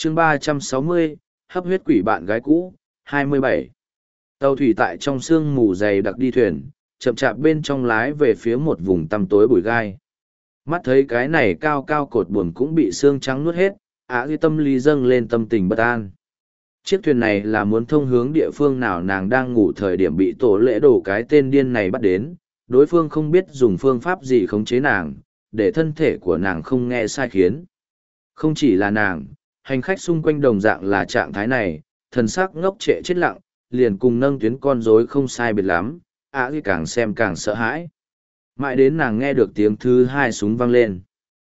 chương 360, hấp huyết quỷ bạn gái cũ, 27. Tàu thủy tại trong sương mù dày đặc đi thuyền, chậm chạp bên trong lái về phía một vùng tăm tối bụi gai. Mắt thấy cái này cao cao cột buồm cũng bị xương trắng nuốt hết, Di tâm lý dâng lên tâm tình bất an. Chiếc thuyền này là muốn thông hướng địa phương nào nàng đang ngủ thời điểm bị tổ lễ đổ cái tên điên này bắt đến, đối phương không biết dùng phương pháp gì khống chế nàng, để thân thể của nàng không nghe sai khiến. Không chỉ là nàng, hành khách xung quanh đồng dạng là trạng thái này, thần sắc ngốc trệ chết lặng, liền cùng nâng tuyến con rối không sai biệt lắm, Di càng xem càng sợ hãi. Mãi đến nàng nghe được tiếng thứ hai súng vang lên.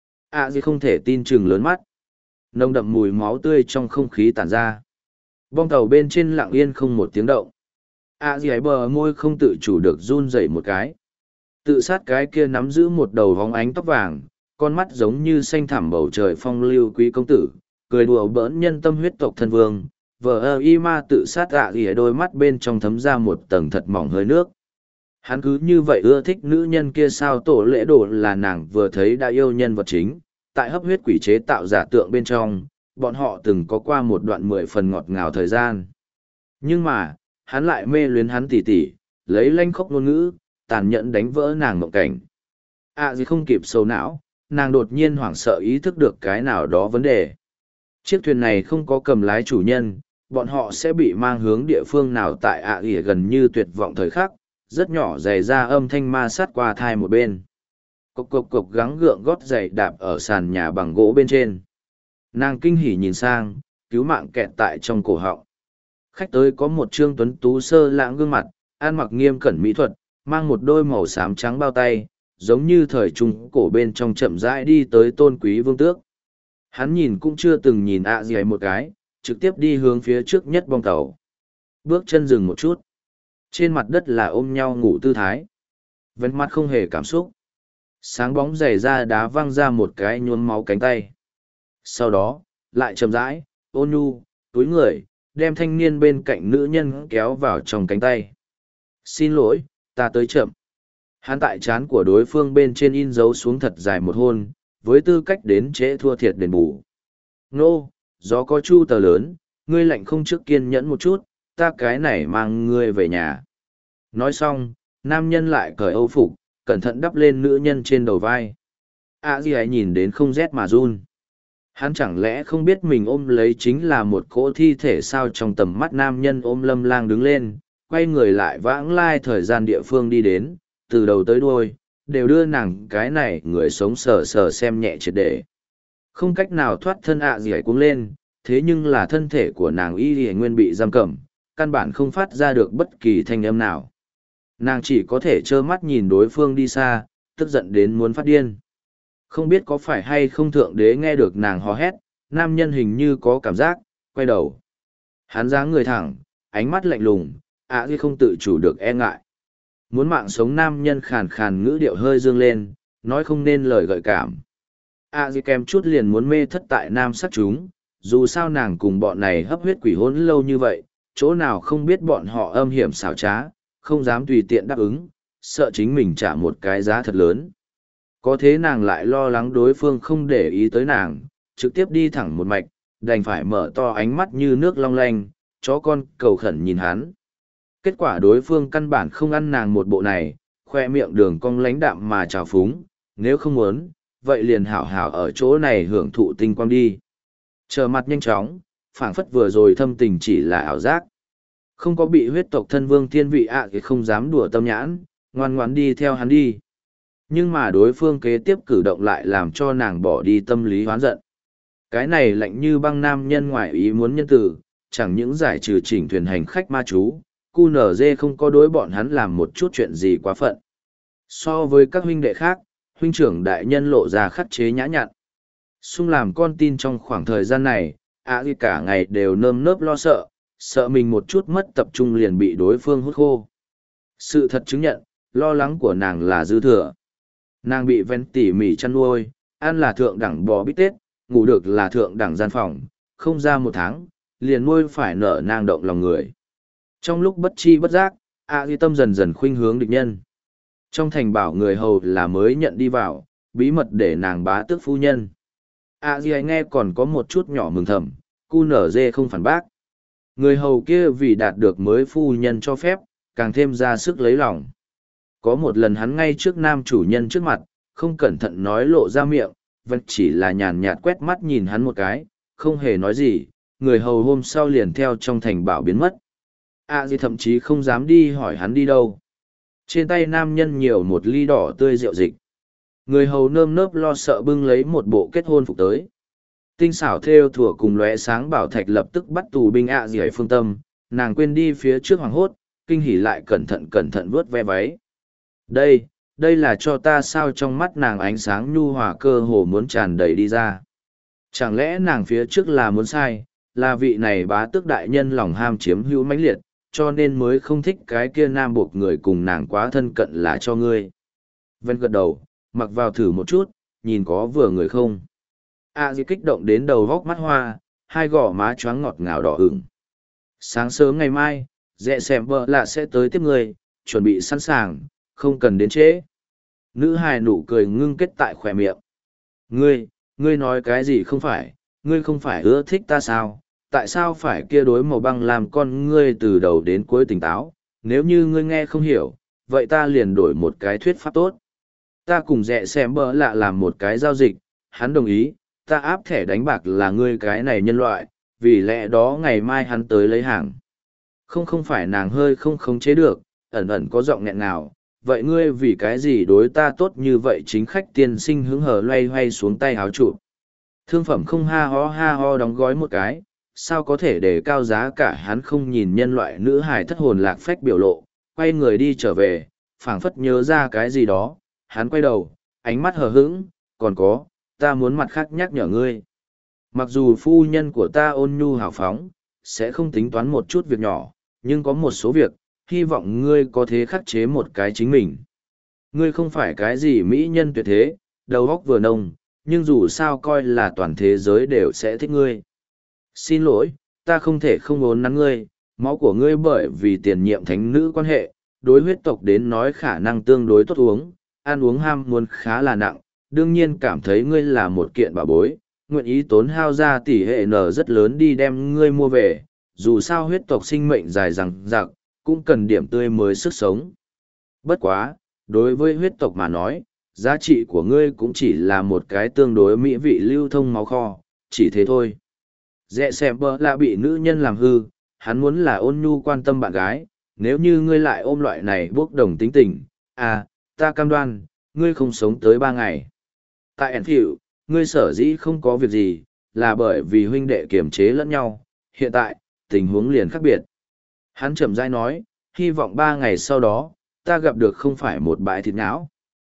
Di không thể tin chừng lớn mắt. Nồng đậm mùi máu tươi trong không khí tản ra. Bong tàu bên trên lặng yên không một tiếng động. Di ấy bờ môi không tự chủ được run rẩy một cái. Tự sát cái kia nắm giữ một đầu vóng ánh tóc vàng, con mắt giống như xanh thẳm bầu trời phong lưu quý công tử, cười đùa bỡn nhân tâm huyết tộc thân vương. Vờ y ma tự sát Di đôi mắt bên trong thấm ra một tầng thật mỏng hơi nước. Hắn cứ như vậy ưa thích nữ nhân kia sao? Tổ lễ đồ là nàng vừa thấy đã yêu nhân vật chính, tại hấp huyết quỷ chế tạo giả tượng bên trong, bọn họ từng có qua một đoạn 10 phần ngọt ngào thời gian. Nhưng mà, hắn lại mê luyến hắn tỉ tỉ, lấy lanh khóc ngôn ngữ, tàn nhẫn đánh vỡ nàng mộng cảnh. Gì không kịp sầu não, nàng đột nhiên hoảng sợ ý thức được cái nào đó vấn đề. Chiếc thuyền này không có cầm lái chủ nhân, bọn họ sẽ bị mang hướng địa phương nào tại gần như tuyệt vọng thời khắc, rất nhỏ dày ra âm thanh ma sát qua thai một bên. Cộc cộc cộc gắng gượng gót giày đạp ở sàn nhà bằng gỗ bên trên. Nàng kinh hỉ nhìn sang, cứu mạng kẹt tại trong cổ họng. Khách tới có một trương tuấn tú sơ lãng gương mặt, ăn mặc nghiêm cẩn mỹ thuật, mang một đôi màu xám trắng bao tay, giống như thời trung cổ bên trong chậm rãi đi tới tôn quý vương tước. Hắn nhìn cũng chưa từng nhìn gì một cái, trực tiếp đi hướng phía trước nhất bong tàu. Bước chân dừng một chút. Trên mặt đất là ôm nhau ngủ tư thái. Vén mắt không hề cảm xúc. Sáng bóng dày ra đá văng ra một cái nhuốm máu cánh tay. Sau đó, lại chậm rãi, ôn nhu, túi người, đem thanh niên bên cạnh nữ nhân kéo vào trong cánh tay. Xin lỗi, ta tới chậm. Hắn tại trán của đối phương bên trên in dấu xuống thật dài một hôn, với tư cách đến trễ thua thiệt đền bù. Nô, gió có chu tờ lớn, ngươi lạnh không trước kiên nhẫn một chút, ta cái này mang ngươi về nhà. Nói xong, nam nhân lại cởi âu phục, cẩn thận đắp lên nữ nhân trên đầu vai. Di ấy nhìn đến không rét mà run. Hắn chẳng lẽ không biết mình ôm lấy chính là một cỗ thi thể sao? Trong tầm mắt nam nhân ôm Lâm Lang đứng lên, quay người lại vãng lai thời gian địa phương đi đến, từ đầu tới đuôi, đều đưa nàng cái này người sống sờ sờ xem nhẹ triệt để. Không cách nào thoát thân Di ấy cuống lên, thế nhưng là thân thể của nàng y nguyên bị giam cầm, căn bản không phát ra được bất kỳ thanh âm nào. Nàng chỉ có thể trơ mắt nhìn đối phương đi xa, tức giận đến muốn phát điên. Không biết có phải hay không thượng đế nghe được nàng hò hét, nam nhân hình như có cảm giác, quay đầu. Hắn dáng người thẳng, ánh mắt lạnh lùng, Di không tự chủ được e ngại. Muốn mạng sống nam nhân khàn khàn ngữ điệu hơi dương lên, nói không nên lời gợi cảm. Di kèm chút liền muốn mê thất tại nam sắc chúng, dù sao nàng cùng bọn này hấp huyết quỷ hỗn lâu như vậy, chỗ nào không biết bọn họ âm hiểm xảo trá, không dám tùy tiện đáp ứng, sợ chính mình trả một cái giá thật lớn. Có thế nàng lại lo lắng đối phương không để ý tới nàng, trực tiếp đi thẳng một mạch, đành phải mở to ánh mắt như nước long lanh, chó con cầu khẩn nhìn hắn. Kết quả đối phương căn bản không ăn nàng một bộ này, khoe miệng đường cong lánh đạm mà trào phúng, nếu không muốn, vậy liền hảo hảo ở chỗ này hưởng thụ tinh quang đi. Trở mặt nhanh chóng, phảng phất vừa rồi thâm tình chỉ là ảo giác. Không có bị huyết tộc thân vương thiên vị thì không dám đùa tâm nhãn, ngoan ngoãn đi theo hắn đi. Nhưng mà đối phương kế tiếp cử động lại làm cho nàng bỏ đi tâm lý hoán giận. Cái này lạnh như băng nam nhân ngoại ý muốn nhân từ, chẳng những giải trừ chỉnh thuyền hành khách ma chú, QNZ không có đối bọn hắn làm một chút chuyện gì quá phận. So với các huynh đệ khác, huynh trưởng đại nhân lộ ra khắc chế nhã nhặn. Xung làm con tin trong khoảng thời gian này, cả ngày đều nơm nớp lo sợ, sợ mình một chút mất tập trung liền bị đối phương hút khô. Sự thật chứng nhận, lo lắng của nàng là dư thừa. Nàng bị ven tỉ mỉ chăn nuôi, ăn là thượng đẳng bò bít tết, ngủ được là thượng đẳng gian phòng, không ra một tháng, liền nuôi phải nở nang động lòng người. Trong lúc bất chi bất giác, tâm dần dần khuynh hướng địch nhân. Trong thành bảo người hầu là mới nhận đi vào, bí mật để nàng bá tước phu nhân. Nghe còn có một chút nhỏ mừng thầm, QNZ không phản bác. Người hầu kia vì đạt được mới phu nhân cho phép, càng thêm ra sức lấy lòng. Có một lần hắn ngay trước nam chủ nhân trước mặt, không cẩn thận nói lộ ra miệng, vẫn chỉ là nhàn nhạt quét mắt nhìn hắn một cái, không hề nói gì, người hầu hôm sau liền theo trong thành bảo biến mất. Gì thậm chí không dám đi hỏi hắn đi đâu. Trên tay nam nhân nhiều một ly đỏ tươi rượu dịch. Người hầu nơm nớp lo sợ bưng lấy một bộ kết hôn phục tới. Tinh xảo theo thủa cùng lóe sáng bảo thạch lập tức bắt tù binh gì ở phương tâm, nàng quên đi phía trước hoàng hốt, kinh hỉ lại cẩn thận vuốt ve váy. Đây là cho ta sao? Trong mắt nàng ánh sáng nhu hòa cơ hồ muốn tràn đầy đi ra. Chẳng lẽ nàng phía trước là muốn sai, là vị này bá tước đại nhân lòng ham chiếm hữu mãnh liệt, cho nên mới không thích cái kia nam buộc người cùng nàng quá thân cận là cho ngươi. Vân gật đầu, mặc vào thử một chút, nhìn có vừa người không. Di kích động đến đầu vóc mắt hoa, hai gò má choáng ngọt ngào đỏ ửng. Sáng sớm ngày mai, dẹ xẻm vợ lạ sẽ tới tiếp người, chuẩn bị sẵn sàng, không cần đến trễ. Nữ hài nụ cười ngưng kết tại khỏe miệng. Ngươi nói cái gì không phải, ngươi không phải ưa thích ta sao? Tại sao phải kia đối màu băng làm con ngươi từ đầu đến cuối tỉnh táo? Nếu như ngươi nghe không hiểu, vậy ta liền đổi một cái thuyết pháp tốt. Ta cùng dẹ xẻm vợ lạ làm một cái giao dịch, hắn đồng ý, ta áp thẻ đánh bạc là ngươi cái này nhân loại, vì lẽ đó ngày mai hắn tới lấy hàng. Không phải nàng hơi không khống chế được, ẩn ẩn có giọng nghẹn nào. Vậy ngươi vì cái gì đối ta tốt như vậy? Chính khách tiên sinh hứng hở loay hoay xuống tay háo trụ. Thương phẩm không ha ho đóng gói một cái, sao có thể để cao giá cả? Hắn không nhìn nhân loại nữ hài thất hồn lạc phách biểu lộ, quay người đi trở về, phảng phất nhớ ra cái gì đó, hắn quay đầu, ánh mắt hờ hững, còn có, ta muốn mặt khác nhắc nhở ngươi. Mặc dù phu nhân của ta ôn nhu hào phóng, sẽ không tính toán một chút việc nhỏ, nhưng có một số việc, hy vọng ngươi có thể khắc chế một cái chính mình. Ngươi không phải cái gì mỹ nhân tuyệt thế, đầu óc vừa nông, nhưng dù sao coi là toàn thế giới đều sẽ thích ngươi. Xin lỗi, ta không thể không ốn nắn ngươi, máu của ngươi bởi vì tiền nhiệm thánh nữ quan hệ, đối huyết tộc đến nói khả năng tương đối tốt uống, ăn uống ham muốn khá là nặng, đương nhiên cảm thấy ngươi là một kiện bảo bối, nguyện ý tốn hao ra tỷ hệ n rất lớn đi đem ngươi mua về, dù sao huyết tộc sinh mệnh dài dằng dặc, cũng cần điểm tươi mới sức sống. Bất quá, đối với huyết tộc mà nói, giá trị của ngươi cũng chỉ là một cái tương đối mỹ vị lưu thông máu kho, chỉ thế thôi. Dẹ xem bơ là bị nữ nhân làm hư, hắn muốn là ôn nhu quan tâm bạn gái, nếu như ngươi lại ôm loại này bốc đồng tính tình, ta cam đoan, ngươi không sống tới 3 ngày. Tại Enfield, ngươi sở dĩ không có việc gì, là bởi vì huynh đệ kiềm chế lẫn nhau, hiện tại, tình huống liền khác biệt. Hắn chậm rãi nói, hy vọng 3 ngày sau đó, ta gặp được không phải một bãi thịt não.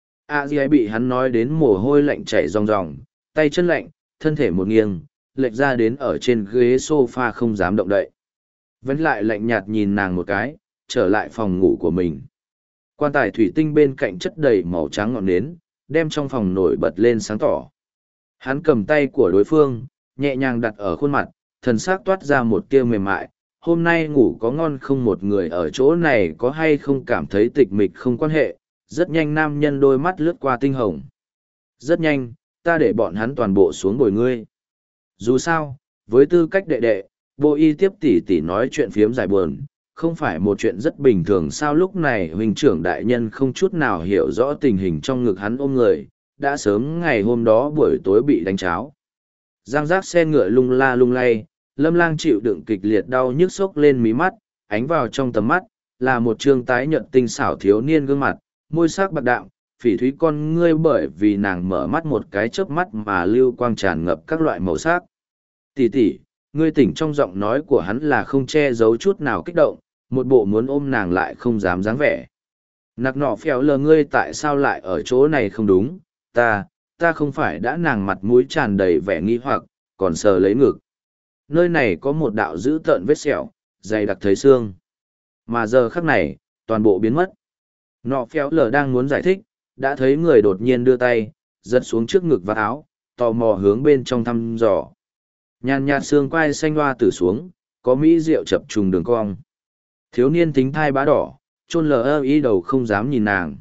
Di bị hắn nói đến mồ hôi lạnh chảy ròng ròng, tay chân lạnh, thân thể một nghiêng, lệch ra đến ở trên ghế sofa không dám động đậy. Vẫn lại lạnh nhạt nhìn nàng một cái, trở lại phòng ngủ của mình. Quan tài thủy tinh bên cạnh chất đầy màu trắng ngọn nến, đem trong phòng nổi bật lên sáng tỏ. Hắn cầm tay của đối phương, nhẹ nhàng đặt ở khuôn mặt, thần sắc toát ra một tia mềm mại. Hôm nay ngủ có ngon không? Một người ở chỗ này có hay không cảm thấy tịch mịch không quan hệ. Rất nhanh nam nhân đôi mắt lướt qua tinh hồng. Rất nhanh, ta để bọn hắn toàn bộ xuống bồi ngươi. Dù sao, với tư cách đệ đệ, Bộ Y tiếp tỉ nói chuyện phiếm giải buồn, không phải một chuyện rất bình thường. Sao lúc này huynh trưởng đại nhân không chút nào hiểu rõ tình hình trong ngực hắn ôm người, đã sớm ngày hôm đó buổi tối bị đánh cháo. Giang giác xe ngựa lung la lung lay, Lâm Lang chịu đựng kịch liệt đau nhức sốc lên mí mắt, ánh vào trong tầm mắt, là một trương tái nhợt tinh xảo thiếu niên gương mặt, môi sắc bạc đạm, phỉ thúy con ngươi bởi vì nàng mở mắt một cái chớp mắt mà lưu quang tràn ngập các loại màu sắc. Tỷ tỷ, ngươi tỉnh. Trong giọng nói của hắn là không che giấu chút nào kích động, một bộ muốn ôm nàng lại không dám dáng vẻ. Nặc nọ phèo lờ, ngươi tại sao lại ở chỗ này? Không đúng, ta không phải đã. Nàng mặt mũi tràn đầy vẻ nghi hoặc, còn sờ lấy ngực. Nơi này có một đạo dữ tợn vết sẹo, dày đặc thấy xương. Mà giờ khắc này, toàn bộ biến mất. Nọ phèo lờ đang muốn giải thích, đã thấy người đột nhiên đưa tay, giật xuống trước ngực và áo, tò mò hướng bên trong thăm dò. Nhàn nhạt xương quai xanh hoa tử xuống, có mỹ rượu chập trùng đường cong. Thiếu niên thính thai bá đỏ, chôn lờ ý đầu không dám nhìn nàng.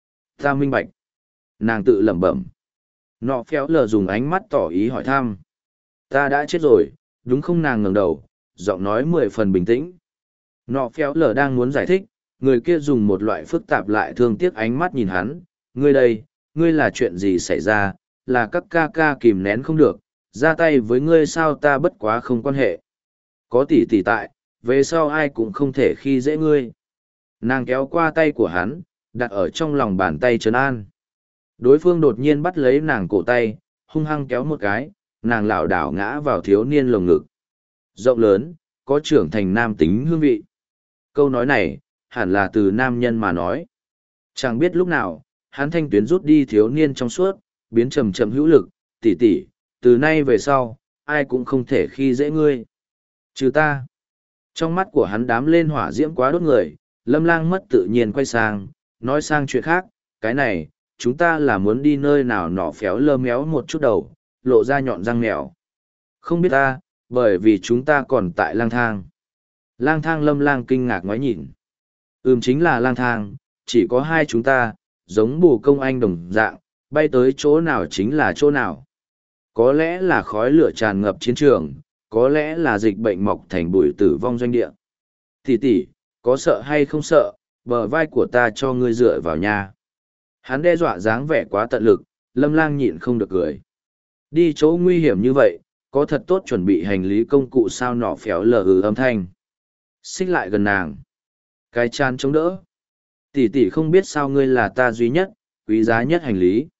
Ta minh bạch. Nàng tự lẩm bẩm. Nọ phéo lờ dùng ánh mắt tỏ ý hỏi thăm. Ta đã chết rồi, đúng không? Nàng ngẩng đầu, giọng nói 10 phần bình tĩnh. Nọ phéo lờ đang muốn giải thích, người kia dùng một loại phức tạp lại thương tiếc ánh mắt nhìn hắn. Ngươi đây, ngươi là chuyện gì xảy ra, là các ca ca kìm nén không được, ra tay với ngươi sao? Ta bất quá không quan hệ. Có tỷ tỷ tại, về sau ai cũng không thể khi dễ ngươi. Nàng kéo qua tay của hắn, đặt ở trong lòng bàn tay trấn an. Đối phương đột nhiên bắt lấy nàng cổ tay, hung hăng kéo một cái, nàng lảo đảo ngã vào thiếu niên lồng ngực. Rộng lớn, có trưởng thành nam tính hương vị. Câu nói này, hẳn là từ nam nhân mà nói. Chẳng biết lúc nào, hắn thanh tuyến rút đi thiếu niên trong suốt, biến trầm trầm hữu lực, tỷ tỷ, từ nay về sau, ai cũng không thể khi dễ ngươi. Trừ ta. Trong mắt của hắn đám lên hỏa diễm quá đốt người, Lâm Lang mất tự nhiên quay sang, nói sang chuyện khác, cái này, chúng ta là muốn đi nơi nào? Nọ phéo lơ méo một chút đầu, lộ ra nhọn răng mèo. Không biết ta, bởi vì chúng ta còn tại lang thang. Lang thang? Lâm Lang kinh ngạc ngoái nhìn. Chính là lang thang, chỉ có hai chúng ta, giống bồ công anh đồng dạng, bay tới chỗ nào chính là chỗ nào. Có lẽ là khói lửa tràn ngập chiến trường, có lẽ là dịch bệnh mọc thành bụi tử vong doanh địa. Tỷ tỷ, có sợ hay không sợ, bờ vai của ta cho ngươi dựa vào nhà. Hắn đe dọa dáng vẻ quá tận lực, Lâm Lang nhịn không được cười. Đi chỗ nguy hiểm như vậy, có thật tốt chuẩn bị hành lý công cụ sao? Nọ phéo lờ âm thanh. Xích lại gần nàng. Cái chán chống đỡ. Tỷ tỷ không biết sao ngươi là ta duy nhất, quý giá nhất hành lý.